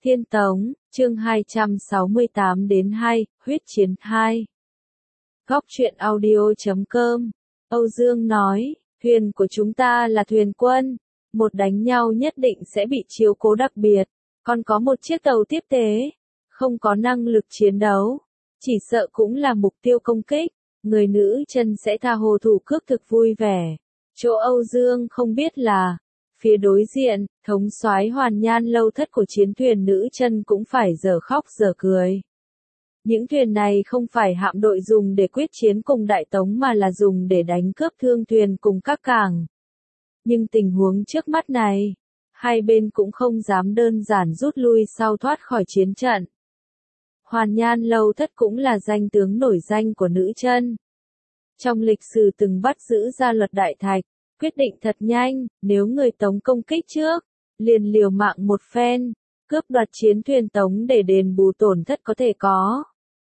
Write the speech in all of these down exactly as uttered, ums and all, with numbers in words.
Thiên Tống, chương hai trăm sáu mươi tám đến hai, huyết chiến hai. Góc truyện audio chấm com, Âu Dương nói, thuyền của chúng ta là thuyền quân, một đánh nhau nhất định sẽ bị chiếu cố đặc biệt, còn có một chiếc tàu tiếp tế, không có năng lực chiến đấu, chỉ sợ cũng là mục tiêu công kích, người nữ chân sẽ tha hồ thủ cướp thực vui vẻ. Chỗ Âu Dương không biết là, phía đối diện, thống soái Hoàn Nhan lâu thất của chiến thuyền nữ chân cũng phải dở khóc dở cười. Những thuyền này không phải hạm đội dùng để quyết chiến cùng Đại Tống mà là dùng để đánh cướp thương thuyền cùng các cảng. Nhưng tình huống trước mắt này, hai bên cũng không dám đơn giản rút lui sau thoát khỏi chiến trận. Hoàn Nhan lâu thất cũng là danh tướng nổi danh của nữ chân. Trong lịch sử từng bắt giữ ra luật đại thạch, quyết định thật nhanh, nếu người Tống công kích trước, liền liều mạng một phen, cướp đoạt chiến thuyền Tống để đền bù tổn thất có thể có.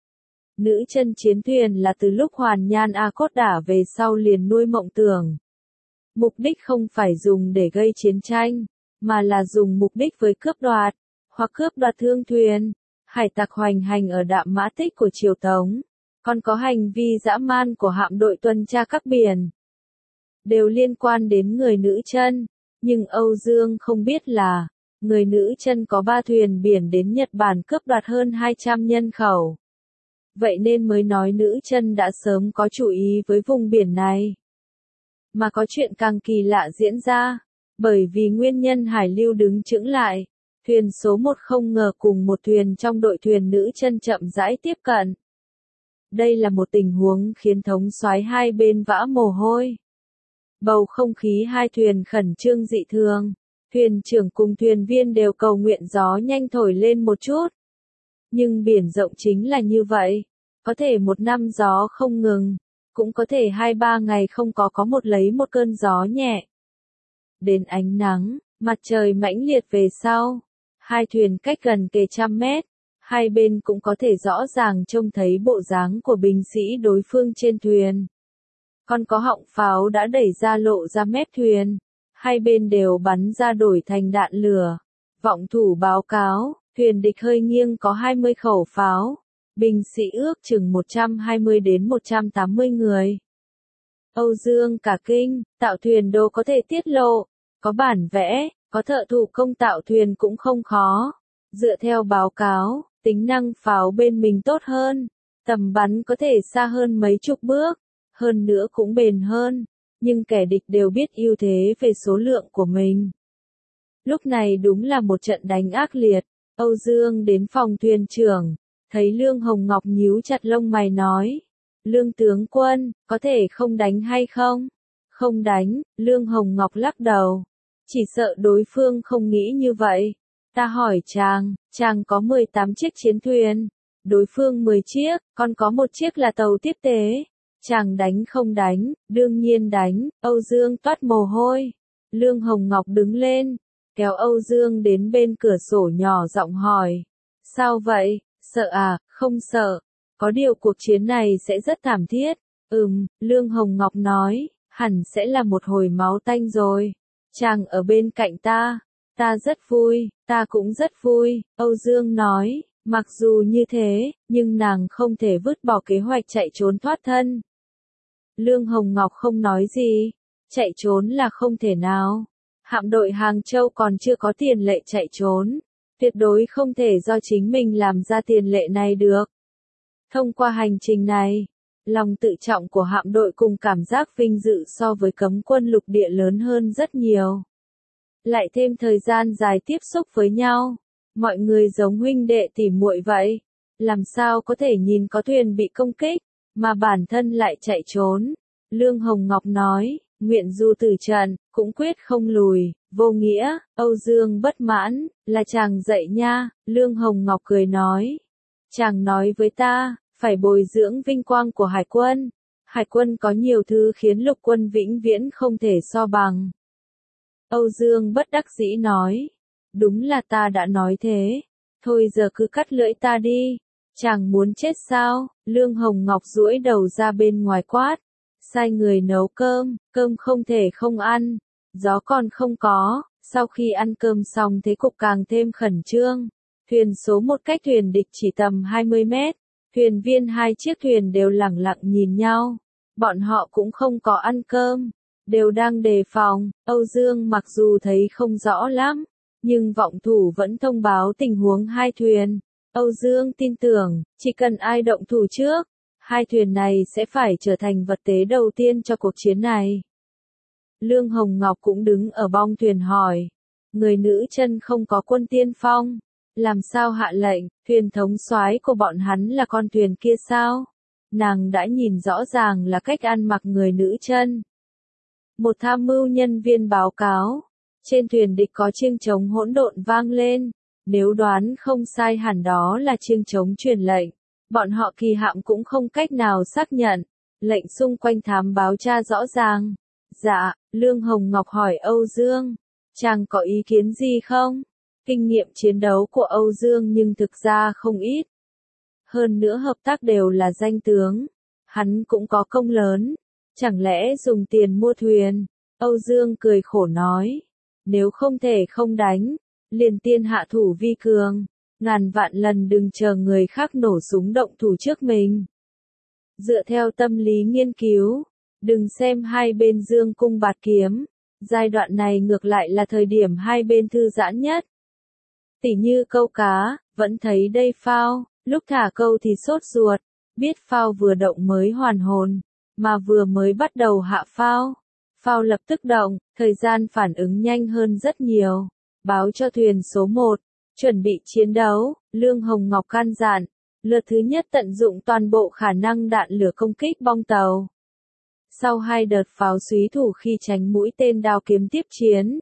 Nữ chân chiến thuyền là từ lúc Hoàn Nhan A Cốt đả về sau liền nuôi mộng tưởng. Mục đích không phải dùng để gây chiến tranh, mà là dùng mục đích với cướp đoạt, hoặc cướp đoạt thương thuyền, hải tặc hoành hành ở Đạm Mã Tích của Triều Tống, còn có hành vi dã man của hạm đội tuần tra các biển. Đều liên quan đến người nữ chân, nhưng Âu Dương không biết là, người nữ chân có ba thuyền biển đến Nhật Bản cướp đoạt hơn hai trăm nhân khẩu. Vậy nên mới nói nữ chân đã sớm có chủ ý với vùng biển này. Mà có chuyện càng kỳ lạ diễn ra, bởi vì nguyên nhân hải lưu đứng chững lại, thuyền số một không ngờ cùng một thuyền trong đội thuyền nữ chân chậm rãi tiếp cận. Đây là một tình huống khiến thống soái hai bên vã mồ hôi. Bầu không khí hai thuyền khẩn trương dị thường, thuyền trưởng cùng thuyền viên đều cầu nguyện gió nhanh thổi lên một chút. Nhưng biển rộng chính là như vậy, có thể một năm gió không ngừng, cũng có thể hai ba ngày không có có một lấy một cơn gió nhẹ. Đến ánh nắng, mặt trời mãnh liệt về sau, hai thuyền cách gần kề trăm mét, hai bên cũng có thể rõ ràng trông thấy bộ dáng của binh sĩ đối phương trên thuyền. Còn có họng pháo đã đẩy ra lộ ra mép thuyền, hai bên đều bắn ra đổi thành đạn lửa. Vọng thủ báo cáo, thuyền địch hơi nghiêng có hai mươi khẩu pháo, binh sĩ ước chừng một trăm hai mươi đến một trăm tám mươi người. Âu Dương cả kinh, tạo thuyền đồ có thể tiết lộ, có bản vẽ, có thợ thủ công tạo thuyền cũng không khó. Dựa theo báo cáo, tính năng pháo bên mình tốt hơn, tầm bắn có thể xa hơn mấy chục bước. Hơn nữa cũng bền hơn, nhưng kẻ địch đều biết ưu thế về số lượng của mình. Lúc này đúng là một trận đánh ác liệt, Âu Dương đến phòng thuyền trưởng, thấy Lương Hồng Ngọc nhíu chặt lông mày nói, Lương tướng quân, có thể không đánh hay không? Không đánh, Lương Hồng Ngọc lắc đầu, chỉ sợ đối phương không nghĩ như vậy. Ta hỏi chàng, chàng có mười tám chiếc chiến thuyền, đối phương mười chiếc, còn có một chiếc là tàu tiếp tế. Chàng đánh không đánh, đương nhiên đánh, Âu Dương toát mồ hôi. Lương Hồng Ngọc đứng lên, kéo Âu Dương đến bên cửa sổ nhỏ giọng hỏi. Sao vậy, sợ à, không sợ, có điều cuộc chiến này sẽ rất thảm thiết. Ừm, Lương Hồng Ngọc nói, hẳn sẽ là một hồi máu tanh rồi. Chàng ở bên cạnh ta, ta rất vui, ta cũng rất vui, Âu Dương nói. Mặc dù như thế, nhưng nàng không thể vứt bỏ kế hoạch chạy trốn thoát thân. Lương Hồng Ngọc không nói gì, chạy trốn là không thể nào. Hạm đội Hàng Châu còn chưa có tiền lệ chạy trốn, tuyệt đối không thể do chính mình làm ra tiền lệ này được. Thông qua hành trình này, lòng tự trọng của hạm đội cùng cảm giác vinh dự so với cấm quân lục địa lớn hơn rất nhiều. Lại thêm thời gian dài tiếp xúc với nhau, mọi người giống huynh đệ tỉ muội vậy, làm sao có thể nhìn có thuyền bị công kích, mà bản thân lại chạy trốn. Lương Hồng Ngọc nói, nguyện dù tử trận, cũng quyết không lùi, vô nghĩa. Âu Dương bất mãn, là chàng dạy nha. Lương Hồng Ngọc cười nói, chàng nói với ta, phải bồi dưỡng vinh quang của hải quân. Hải quân có nhiều thứ khiến lục quân vĩnh viễn không thể so bằng. Âu Dương bất đắc dĩ nói, đúng là ta đã nói thế, thôi giờ cứ cắt lưỡi ta đi. Chàng muốn chết sao? Lương Hồng Ngọc duỗi đầu ra bên ngoài quát. Sai người nấu cơm, cơm không thể không ăn. Gió còn không có, sau khi ăn cơm xong thế cục càng thêm khẩn trương. Thuyền số một cách thuyền địch chỉ tầm hai mươi mét. Thuyền viên hai chiếc thuyền đều lẳng lặng nhìn nhau. Bọn họ cũng không có ăn cơm, đều đang đề phòng. Âu Dương mặc dù thấy không rõ lắm, nhưng vọng thủ vẫn thông báo tình huống hai thuyền. Âu Dương tin tưởng, chỉ cần ai động thủ trước, hai thuyền này sẽ phải trở thành vật tế đầu tiên cho cuộc chiến này. Lương Hồng Ngọc cũng đứng ở bong thuyền hỏi, người nữ chân không có quân tiên phong, làm sao hạ lệnh? Thuyền thống soái của bọn hắn là con thuyền kia sao? Nàng đã nhìn rõ ràng là cách ăn mặc người nữ chân. Một tham mưu nhân viên báo cáo, trên thuyền địch có chiêng trống hỗn độn vang lên, nếu đoán không sai hẳn đó là chiêng trống truyền lệnh. Bọn họ kỳ hạm cũng không cách nào xác nhận, lệnh xung quanh thám báo tra rõ ràng. Dạ, Lương Hồng Ngọc hỏi Âu Dương, chàng có ý kiến gì không? Kinh nghiệm chiến đấu của Âu Dương nhưng thực ra không ít. Hơn nữa hợp tác đều là danh tướng, hắn cũng có công lớn, chẳng lẽ dùng tiền mua thuyền? Âu Dương cười khổ nói, nếu không thể không đánh, liền tiên hạ thủ vi cường, ngàn vạn lần đừng chờ người khác nổ súng động thủ trước mình. Dựa theo tâm lý nghiên cứu, đừng xem hai bên dương cung bạt kiếm, giai đoạn này ngược lại là thời điểm hai bên thư giãn nhất. Tỉ như câu cá, vẫn thấy đây phao, lúc thả câu thì sốt ruột, biết phao vừa động mới hoàn hồn, mà vừa mới bắt đầu hạ phao. Phao lập tức động, thời gian phản ứng nhanh hơn rất nhiều. Báo cho thuyền số một, chuẩn bị chiến đấu, Lương Hồng Ngọc can dặn, lượt thứ nhất tận dụng toàn bộ khả năng đạn lửa công kích bong tàu. Sau hai đợt pháo súy thủ khi tránh mũi tên đao kiếm tiếp chiến.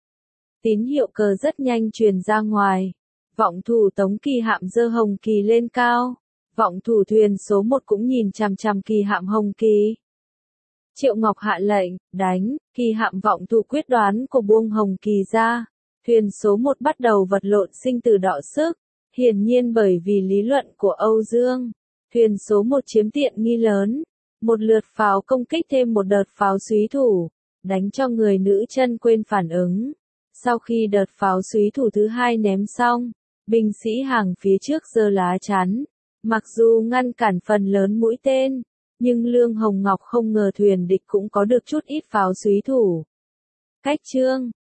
Tín hiệu cờ rất nhanh truyền ra ngoài. Vọng thủ tống kỳ hạm dơ hồng kỳ lên cao. Vọng thủ thuyền số một cũng nhìn chằm chằm kỳ hạm hồng kỳ. Triệu Ngọc hạ lệnh, đánh, kỳ hạm vọng thủ quyết đoán của buông hồng kỳ ra. Thuyền số một bắt đầu vật lộn sinh tử đọ sức. Hiển nhiên bởi vì lý luận của Âu Dương, thuyền số một chiếm tiện nghi lớn. Một lượt pháo công kích thêm một đợt pháo súy thủ, đánh cho người nữ chân quên phản ứng. Sau khi đợt pháo súy thủ thứ hai ném xong, binh sĩ hàng phía trước giơ lá chắn. Mặc dù ngăn cản phần lớn mũi tên, nhưng Lương Hồng Ngọc không ngờ thuyền địch cũng có được chút ít pháo súy thủ. Cách chương